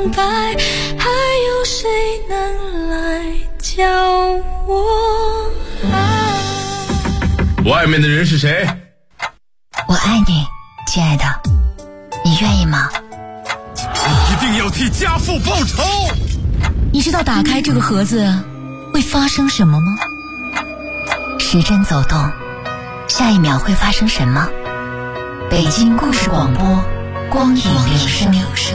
空白，还有谁能来教我爱？ 外面的人是谁？ 我爱你，亲爱的，你愿意吗？ 你一定要替家父报仇！ 你知道打开这个盒子会发生什么吗？时针走动，下一秒会发生什么？北京故事广播，光影留声。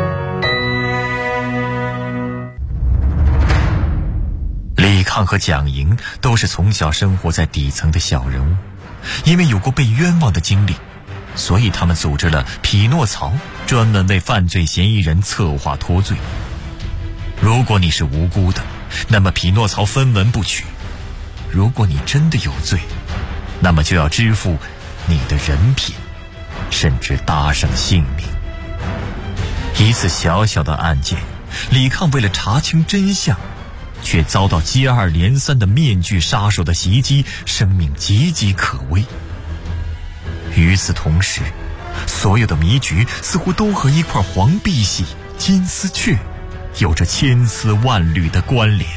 李抗和蒋莹都是从小生活在底层的小人物，因为有过被冤枉的经历，所以他们组织了匹诺曹，专门为犯罪嫌疑人策划脱罪。如果你是无辜的，那么匹诺曹分文不取；如果你真的有罪，那么就要支付你的人品，甚至搭上性命。一次小小的案件，李抗为了查清真相，却遭到接二连三的面具杀手的袭击，生命岌岌可危。与此同时，所有的迷局似乎都和一块黄碧玺金丝雀有着千丝万缕的关联。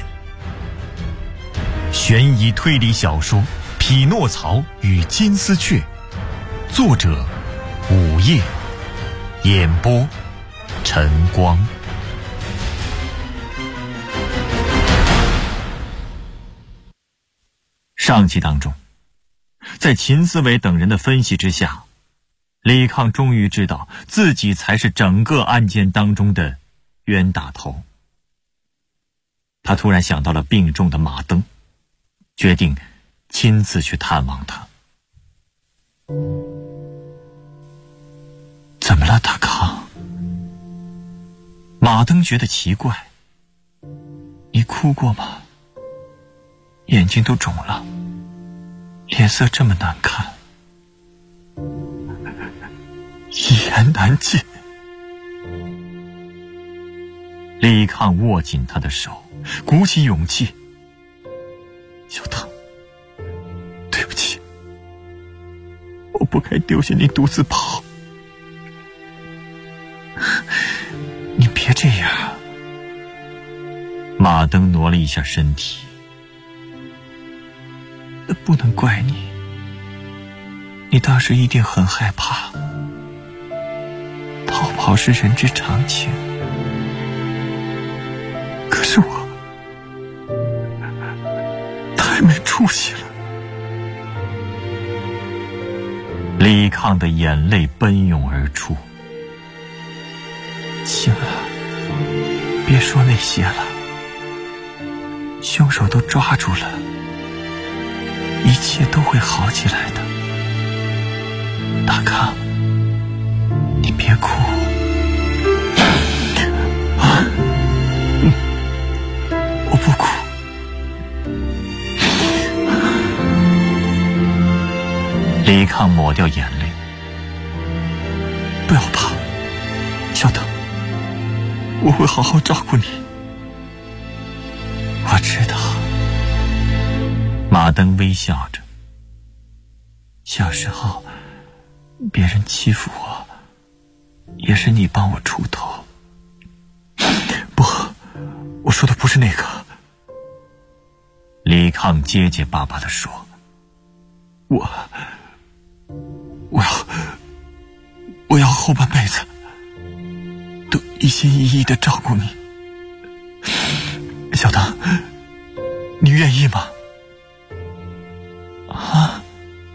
悬疑推理小说《匹诺曹与金丝雀》，作者午夜，演播晨光。上集当中，在秦思维等人的分析之下，李抗终于知道自己才是整个案件当中的冤大头。他突然想到了病重的马登，决定亲自去探望他。怎么了，大康？马登觉得奇怪。你哭过吗？眼睛都肿了，脸色这么难看，一言难尽。李抗握紧他的手，鼓起勇气：小唐，对不起，我不该丢下你独自跑。你别这样。马登挪了一下身体。不能怪你，你当时一定很害怕，逃跑是人之常情。可是我太没出息了。李抗的眼泪奔涌而出。行了，别说那些了，凶手都抓住了，一切都会好起来的。大康，你别哭。我不哭。李抗抹掉眼泪。不要怕，小腾，我会好好照顾你。我知道。马登微笑着。小时候别人欺负我，也是你帮我出头。不，我说的不是那个。李抗结结巴巴地说，我要后半辈子都一心一意地照顾你。小唐，你愿意吗？啊？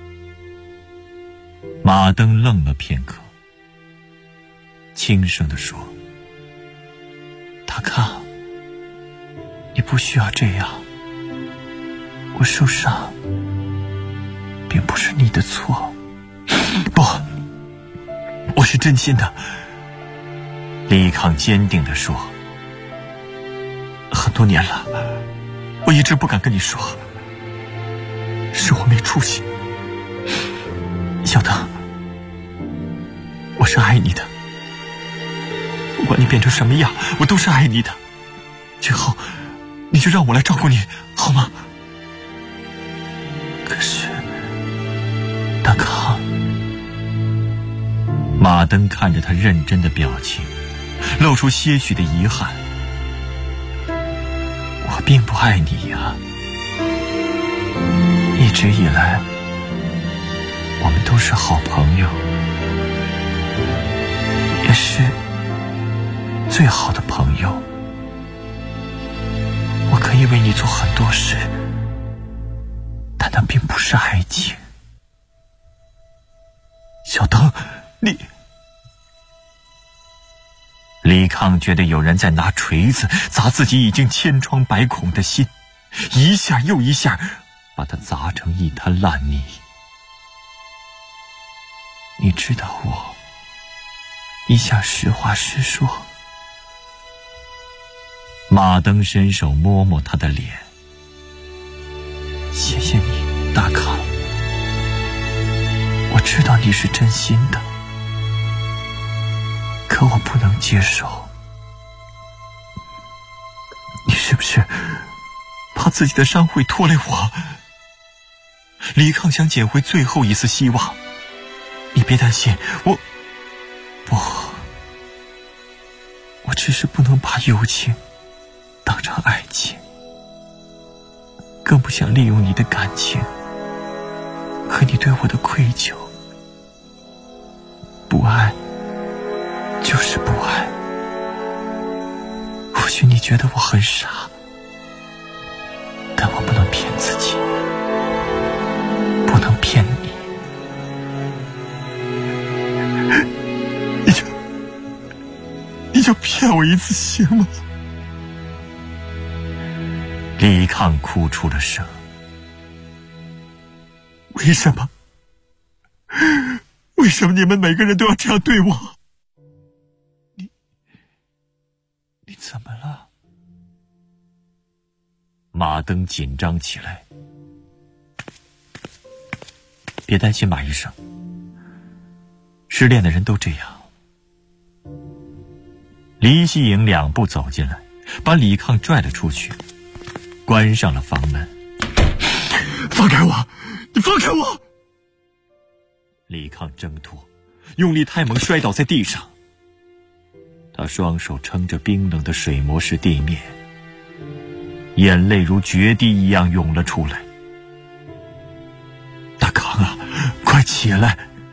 马登愣了片刻，轻声地说，大康，你不需要这样，我受伤并不是你的错。不，我是真心的。李抗坚定地说，很多年了，我一直不敢跟你说，是我没出息。小唐，我是爱你的，不管你变成什么样，我都是爱你的。今后你就让我来照顾你，好吗？可是大康，马登看着他认真的表情， 露出些许的遗憾。我并不爱你呀，一直以来我们都是好朋友，也是最好的朋友。我可以为你做很多事，但那并不是爱情。小灯，你……李康觉得有人在拿锤子砸自己已经千疮百孔的心，一下又一下把它砸成一滩烂泥。你知道我一向实话实说。马登伸手摸摸他的脸，谢谢你，大康。我知道你是真心的，可我不能接受。你是不是怕自己的伤会拖累我？李康想捡回最后一丝希望。你别担心，我只是不能把友情当成爱情，更不想利用你的感情和你对我的愧疚。不爱就是不爱。或许你觉得我很傻，但我不能骗自己，不能骗你。你就骗我一次行吗？李康哭出了声。为什么？为什么你们每个人都要这样对我？你怎么了？马登紧张起来。别担心，马医生，失恋的人都这样。黎希颖2步走进来，把李康拽了出去，关上了房门。放开我！你放开我！李康挣脱，用力太猛，摔倒在地上。他双手撑着冰冷的水磨石地面，眼泪如决堤一样涌了出来。大康啊，快起来！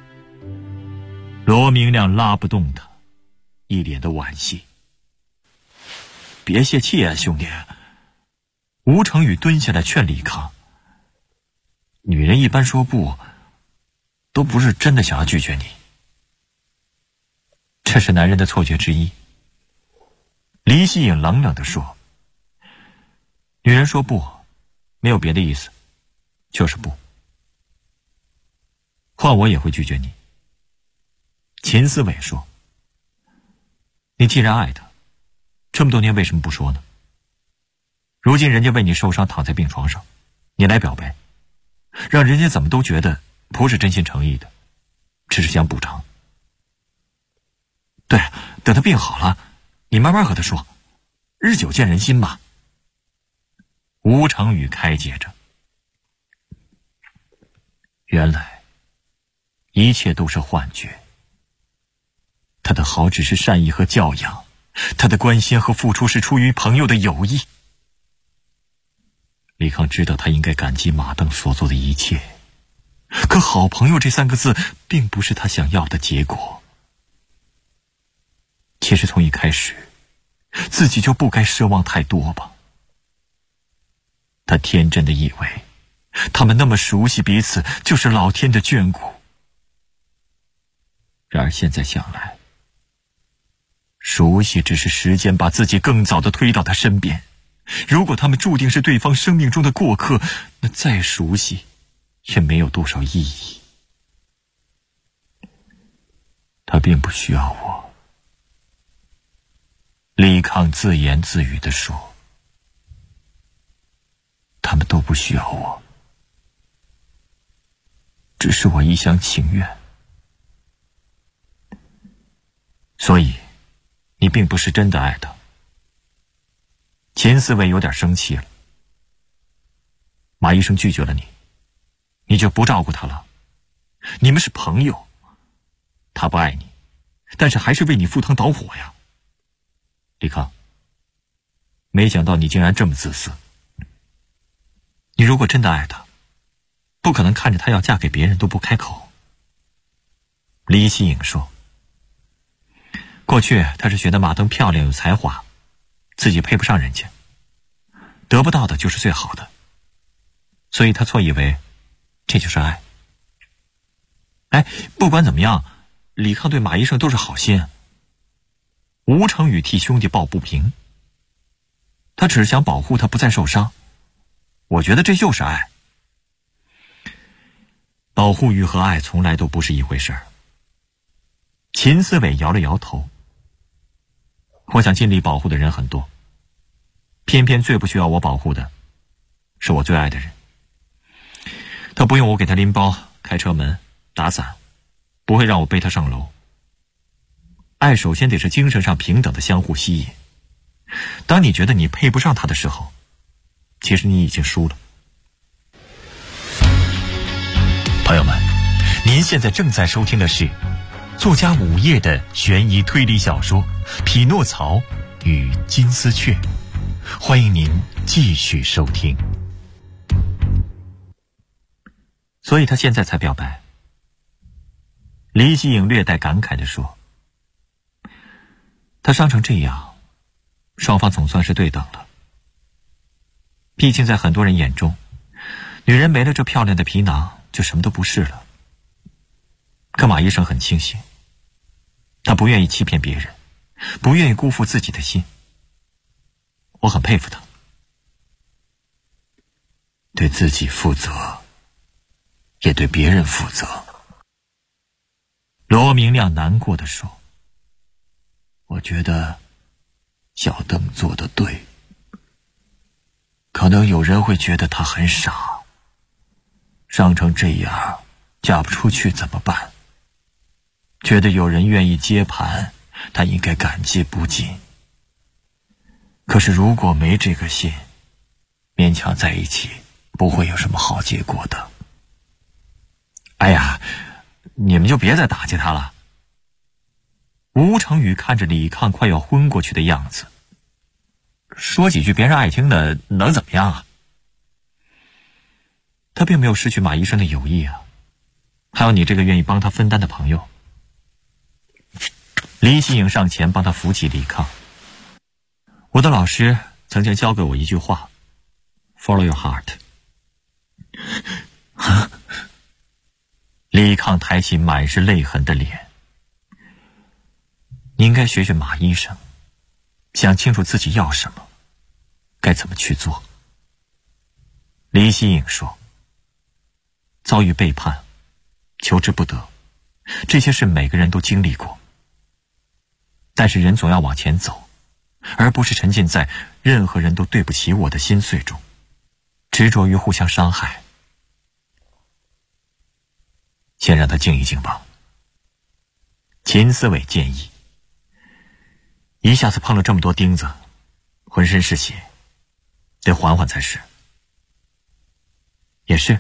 罗明亮拉不动他，一脸的惋惜。别泄气啊，兄弟！吴成宇蹲下来劝李康。女人一般说不，都不是真的想要拒绝你，这是男人的错觉之一。黎希颖冷冷地说。女人说不，没有别的意思，就是不。换我也会拒绝你。秦思伟说。你既然爱他，这么多年为什么不说呢？如今人家为你受伤躺在病床上，你来表白，让人家怎么都觉得不是真心诚意的，只是想补偿。对，等他病好了，你慢慢和他说，日久见人心嘛。吴成宇开解着。原来一切都是幻觉，他的好只是善意和教养，他的关心和付出是出于朋友的友谊。李康知道他应该感激马登所做的一切，可好朋友这3个字并不是他想要的结果。其实从一开始自己就不该奢望太多吧。他天真的以为他们那么熟悉彼此就是老天的眷顾，然而现在想来，熟悉只是时间把自己更早地推到他身边。如果他们注定是对方生命中的过客，那再熟悉也没有多少意义。他并不需要我。李康自言自语地说，他们都不需要我，只是我一厢情愿。所以你并不是真的爱他。秦思维有点生气了。马医生拒绝了你，你就不照顾他了？你们是朋友，他不爱你，但是还是为你赴汤蹈火呀。 李康，没想到你竟然这么自私。你如果真的爱他，不可能看着他要嫁给别人都不开口。李希颖说，过去他是觉得马登漂亮有才华，自己配不上人家，得不到的就是最好的，所以他错以为这就是爱。哎，不管怎么样，李康对马医生都是好心。吴成宇替兄弟抱不平，他只是想保护他不再受伤，我觉得这就是爱。保护欲和爱从来都不是一回事儿。秦思伟摇了摇头，我想尽力保护的人很多，偏偏最不需要我保护的是我最爱的人。他不用我给他拎包、开车门、打伞，不会让我背他上楼。爱首先得是精神上平等的相互吸引。当你觉得你配不上他的时候，其实你已经输了。朋友们，您现在正在收听的是作家午夜的悬疑推理小说《匹诺曹与金丝雀》，欢迎您继续收听。所以他现在才表白。李希颖略带感慨地说，他伤成这样，双方总算是对等了。毕竟在很多人眼中，女人没了这漂亮的皮囊就什么都不是了。可马医生很清醒，他不愿意欺骗别人，不愿意辜负自己的心。我很佩服他，对自己负责，也对别人负责。罗明亮难过地说，我觉得小邓做得对。可能有人会觉得他很傻，伤成这样嫁不出去怎么办？觉得有人愿意接盘，他应该感激不尽。可是如果没这个心，勉强在一起不会有什么好结果的。哎呀，你们就别再打击他了。吴成宇看着李抗快要昏过去的样子，说几句别人爱听的能怎么样啊？他并没有失去马医生的友谊啊，还有你这个愿意帮他分担的朋友。李希颖上前帮他扶起李抗。我的老师曾经教给我一句话 Follow your heart。 李抗抬起满是泪痕的脸，你应该学学马医生，想清楚自己要什么，该怎么去做。李希颖说，遭遇背叛，求之不得，这些事每个人都经历过，但是人总要往前走，而不是沉浸在任何人都对不起我的心碎中，执着于互相伤害。先让他静一静吧。秦思伟建议，一下子碰了这么多钉子，浑身是血，得缓缓才是。也是。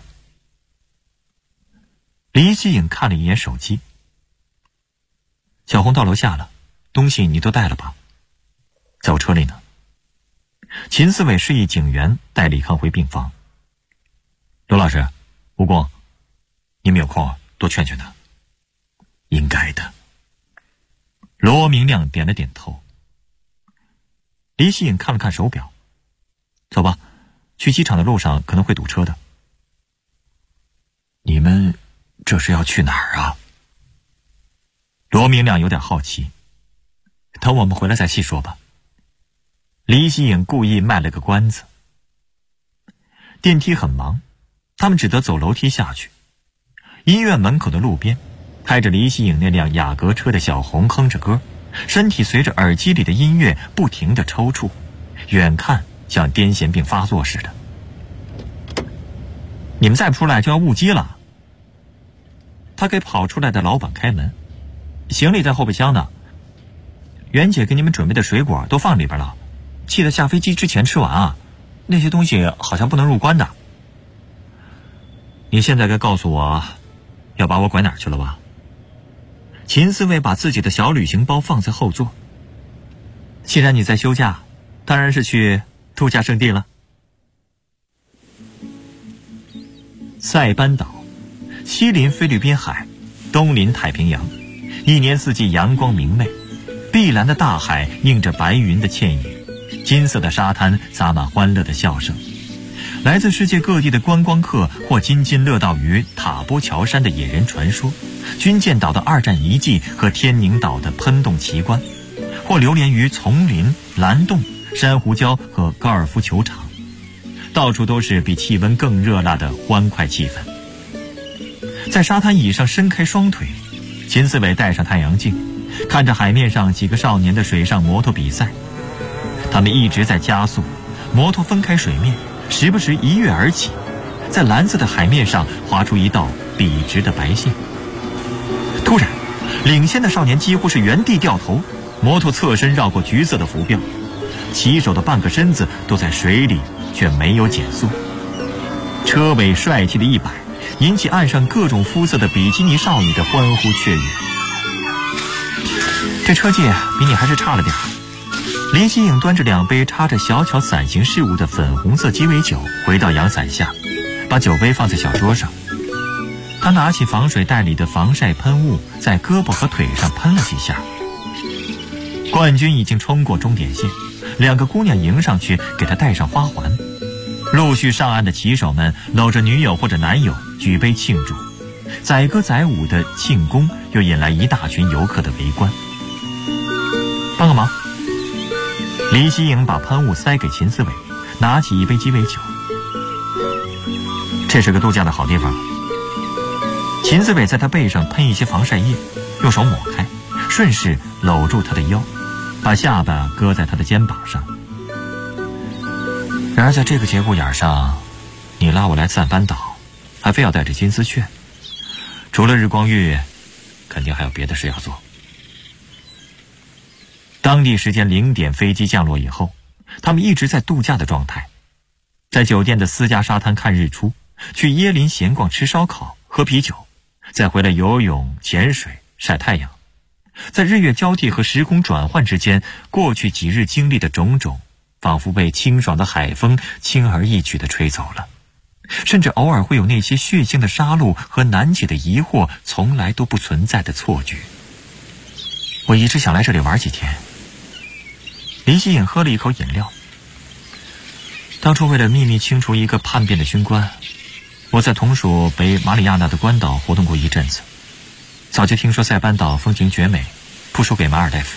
李希颖看了一眼手机，小红到楼下了，东西你都带了吧？在我车里呢。秦思伟示意警员带李康回病房。刘老师，吴工，你们有空多劝劝他。应该的。罗明亮点了点头。李希颖看了看手表，走吧，去机场的路上可能会堵车的。你们这是要去哪儿啊？罗明亮有点好奇。等我们回来再细说吧。李希颖故意卖了个关子。电梯很忙，他们只得走楼梯下去。医院门口的路边，开着李希颖那辆雅阁车的小红哼着歌，身体随着耳机里的音乐不停地抽搐，远看像癫痫病发作似的。你们再不出来就要误机了。他给跑出来的老板开门，行李在后备箱呢，袁姐给你们准备的水果都放里边了，记得下飞机之前吃完啊，那些东西好像不能入关的。你现在该告诉我要把我拐哪儿去了吧？秦思维把自己的小旅行包放在后座。 既然你在休假，当然是去度假胜地了。塞班岛，西临菲律宾海，东临太平洋，一年四季阳光明媚，碧蓝的大海映着白云的倩影，金色的沙滩洒满欢乐的笑声。来自世界各地的观光客或津津乐道于塔波乔山的野人传说，军舰岛的二战遗迹和天宁岛的喷洞奇观，或流连于丛林、蓝洞、珊瑚礁和高尔夫球场，到处都是比气温更热辣的欢快气氛。在沙滩椅上伸开双腿，秦思伟戴上太阳镜，看着海面上几个少年的水上摩托比赛。他们一直在加速，摩托分开水面，时不时一跃而起，在蓝色的海面上划出一道笔直的白线。突然，领先的少年几乎是原地掉头，摩托侧身绕过橘色的浮标，骑手的半个身子都在水里，却没有减速。车尾帅气的一摆，引起岸上各种肤色的比基尼少女的欢呼雀跃。这车技比你还是差了点。林希颖端着2杯插着小巧伞形饰物的粉红色鸡尾酒回到阳伞下，把酒杯放在小桌上。他拿起防水袋里的防晒喷雾，在胳膊和腿上喷了几下。冠军已经冲过终点线，2个姑娘迎上去给他戴上花环。陆续上岸的骑手们搂着女友或者男友举杯庆祝，载歌载舞的庆功又引来一大群游客的围观。帮个忙。李希颖把喷雾塞给秦思伟，拿起一杯鸡尾酒。这是个度假的好地方。秦思伟在他背上喷一些防晒液，用手抹开，顺势搂住他的腰，把下巴搁在他的肩膀上。然而在这个节骨眼上，你拉我来塞班岛，还非要带着金丝雀，除了日光浴，肯定还有别的事要做。当地时间0点飞机降落以后，他们一直在度假的状态，在酒店的私家沙滩看日出，去椰林闲逛吃烧烤喝啤酒，再回来游泳潜水晒太阳。在日月交替和时空转换之间，过去几日经历的种种仿佛被清爽的海风轻而易举地吹走了，甚至偶尔会有那些血腥的杀戮和难解的疑惑从来都不存在的错觉。我一直想来这里玩几天。林希颖喝了一口饮料。当初为了秘密清除一个叛变的军官，我在同属北马里亚纳的关岛活动过一阵子。早就听说塞班岛风景绝美，不输给马尔代夫。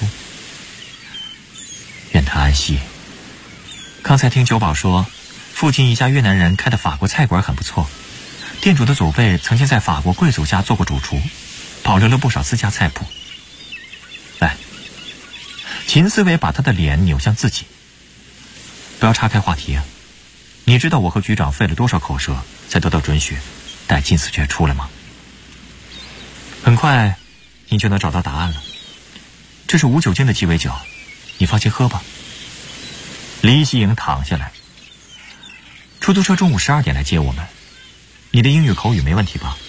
愿他安息。刚才听酒保说，附近一家越南人开的法国菜馆很不错，店主的祖辈曾经在法国贵族家做过主厨，保留了不少私家菜谱。来，秦思伟把他的脸扭向自己。不要岔开话题啊！你知道我和局长费了多少口舌才得到准许带金丝雀出来吗？很快你就能找到答案了。这是无酒精的鸡尾酒，你放心喝吧。李希颖躺下来。出租车中午12点来接我们。你的英语口语没问题吧？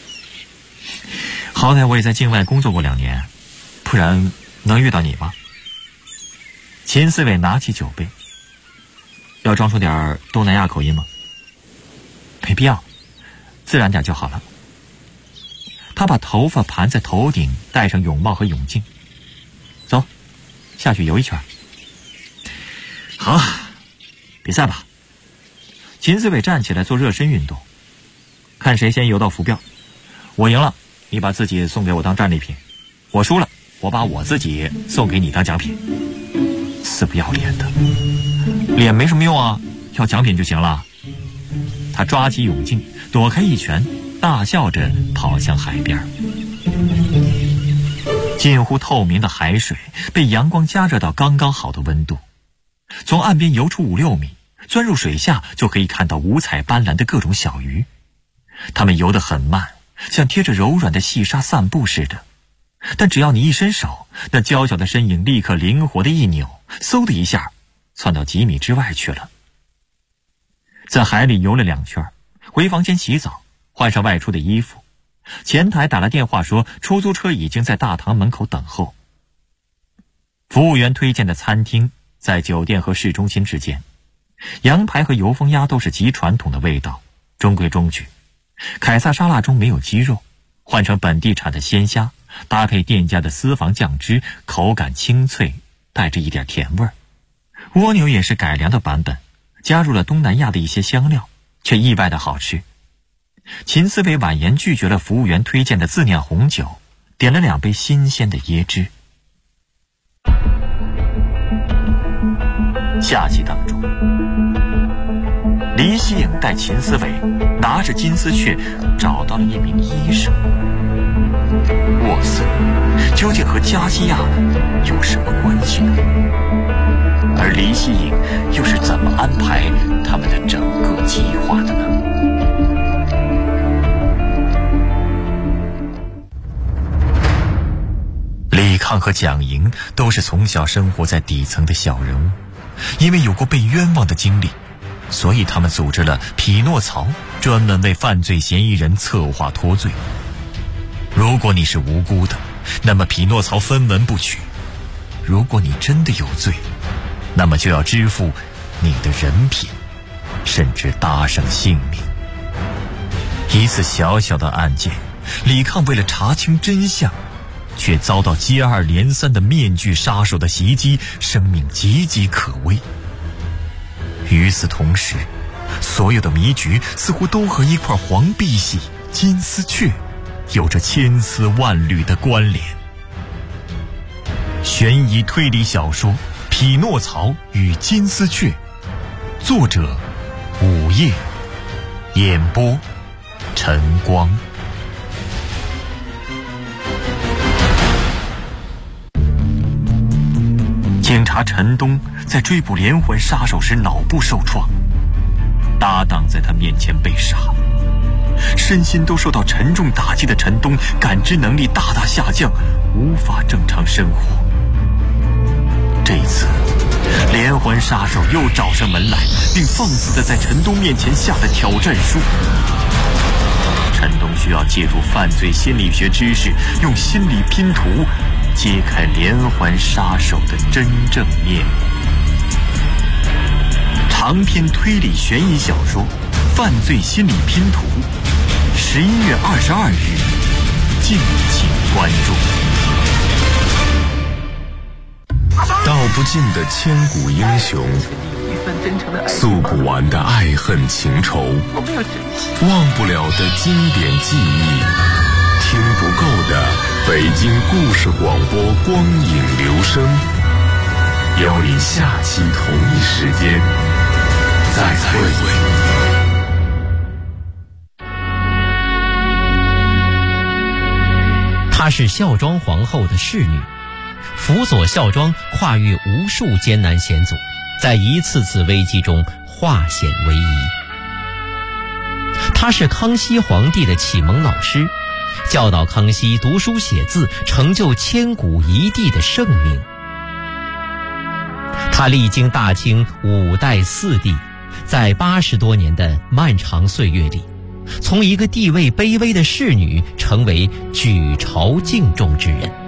好歹我也在境外工作过2年，不然能遇到你吗？秦思伟拿起酒杯。要装出点东南亚口音吗？没必要，自然点就好了。他把头发盘在头顶，戴上泳帽和泳镜。走，下去游一圈。好，比赛吧。秦思伟站起来做热身运动，看谁先游到浮标。我赢了，你把自己送给我当战利品；我输了，我把我自己送给你当奖品。死不要脸的，脸没什么用啊，要奖品就行了。他抓起泳镜，躲开一拳，大笑着跑向海边。近乎透明的海水被阳光加热到刚刚好的温度，从岸边游出5-6米，钻入水下就可以看到五彩斑斓的各种小鱼。它们游得很慢，像贴着柔软的细沙散步似的，但只要你一伸手，那娇小的身影立刻灵活的一扭，嗖的一下窜到几米之外去了。在海里游了2圈，回房间洗澡，换上外出的衣服。前台打来电话说，出租车已经在大堂门口等候。 服务员推荐的餐厅在酒店和市中心之间，羊排和油封鸭都是极传统的味道，中规中矩。凯撒沙拉中没有鸡肉，换成本地产的鲜虾，搭配店家的私房酱汁，口感清脆，带着一点甜味儿。蜗牛也是改良的版本，加入了东南亚的一些香料，却意外的好吃。秦思维婉言拒绝了服务员推荐的自酿红酒，点了2杯新鲜的椰汁。下集当中，黎希颖带秦思维拿着金丝雀找到了一名医生。沃斯究竟和加基亚有什么关系呢？而黎希颖又是怎么安排他们的整个计划的呢？李抗和蒋莹都是从小生活在底层的小人物，因为有过被冤枉的经历，所以他们组织了匹诺曹，专门为犯罪嫌疑人策划脱罪。如果你是无辜的，那么匹诺曹分文不取；如果你真的有罪，那么就要支付你的人品，甚至搭上性命。一次小小的案件，李抗为了查清真相，却遭到接二连三的面具杀手的袭击，生命岌岌可危。与此同时，所有的谜局似乎都和一块黄碧玺金丝雀有着千丝万缕的关联。悬疑推理小说《匹诺曹与金丝雀》，作者午夜，演播晨光。警察陈东在追捕连环杀手时脑部受创，搭档在他面前被杀，身心都受到沉重打击的陈东感知能力大大下降，无法正常生活。这次连环杀手又找上门来，并放肆地在陈东面前下了挑战书。陈东需要借助犯罪心理学知识，用心理拼图揭开连环杀手的真正面目。长篇推理悬疑小说《犯罪心理拼图》，11月22日，敬请关注。 道不尽的千古英雄，诉不完的爱恨情仇，忘不了的经典记忆，听不够的北京故事广播光影留声。邀你下期同一时间再会。 她是孝庄皇后的侍女，辅佐孝庄跨越无数艰难险阻，在一次次危机中化险为夷。她是康熙皇帝的启蒙老师，教导康熙读书写字，成就千古一帝的盛名。她历经大清5代4帝，在80多年的漫长岁月里，从一个地位卑微的侍女成为举朝敬重之人。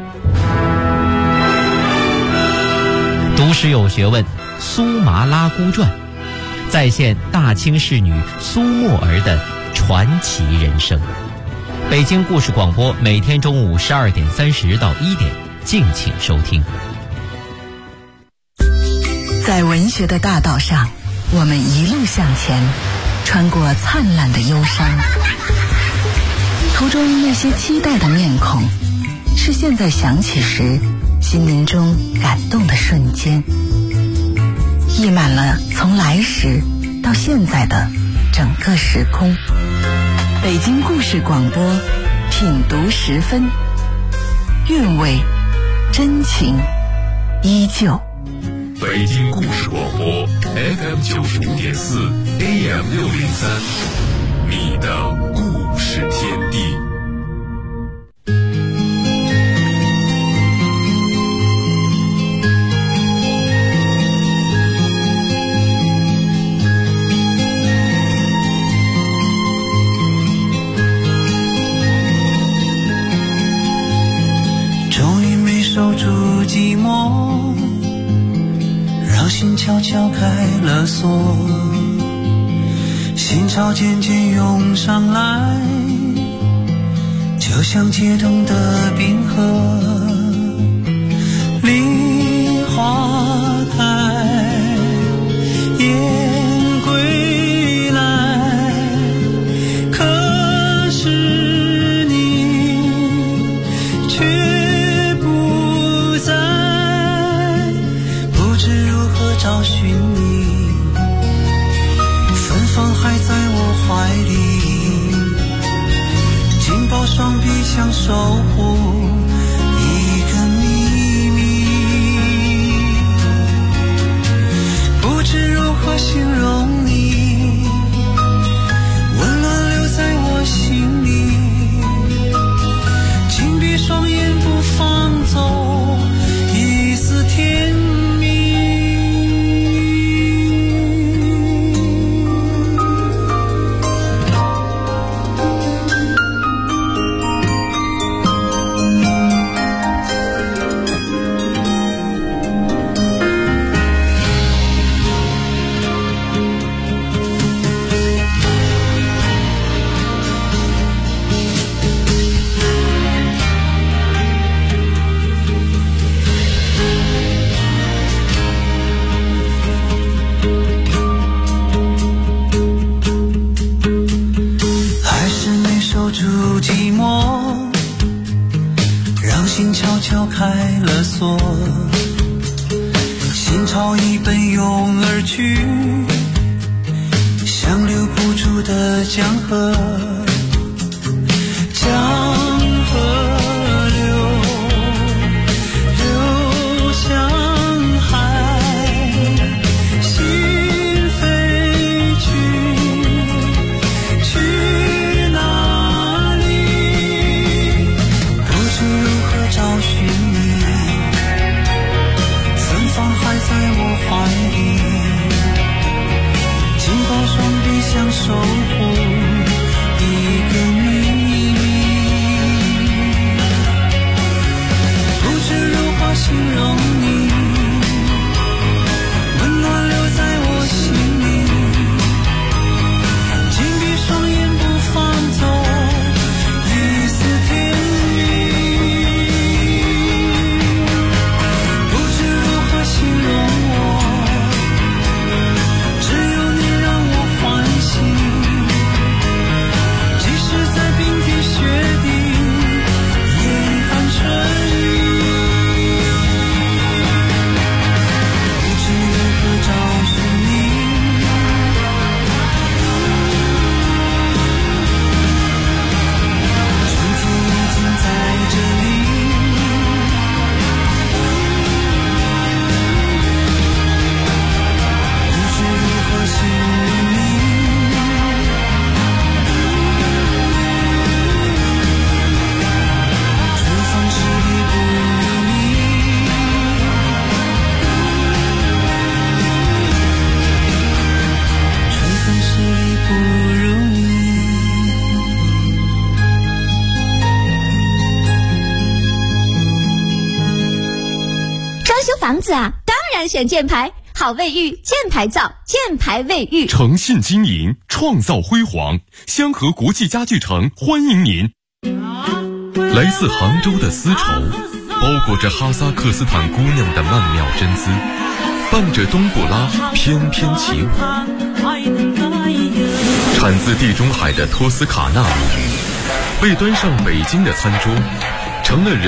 读史有学问，苏麻拉姑传再现大清侍女苏沫儿的传奇人生。北京故事广播每天中午12点30到1点，敬请收听。 在文学的大道上，我们一路向前，穿过灿烂的忧伤，途中那些期待的面孔，是现在想起时心灵中感动的瞬间，溢满了从来时到现在的整个时空。北京故事广播，品读10分，韵味真情依旧。 北京故事广播 FM 95.4 AM 603，你的故事天地。 守住寂寞，让心悄悄开了锁，心潮渐渐涌上来，就像解冻的冰河。梨花开，雁归来，可是你却不在，不知如何找寻你，芬芳还在我怀里，紧抱双臂想守护一个秘密，不知如何形容你，温暖留在我心里，紧闭双眼不放走一丝甜蜜。敲开了锁，心潮已奔涌而去，像留不住的江河，江河流向海，心飞去哪里？不知如何找寻你，芬芳还在我怀里，紧抱双臂想守护一个秘密，不知如何形容你，温暖留在我心里，紧闭双眼不放走一丝甜蜜，不知如何形容我，只有你让我欢喜，即使在冰天雪地严寒春雨，不知如何找寻你，春天已经在这里，不知如何形容你，春风十里不如你，春风十里不如你。 装修房子啊，当然选箭牌，好卫浴，箭牌造，箭牌卫浴。 诚信经营，创造辉煌。香河国际家具城欢迎您。来自杭州的丝绸，包裹着哈萨克斯坦姑娘的曼妙真姿，伴着冬不拉翩翩起舞。产自地中海的托斯卡纳米，被端上北京的餐桌，成了人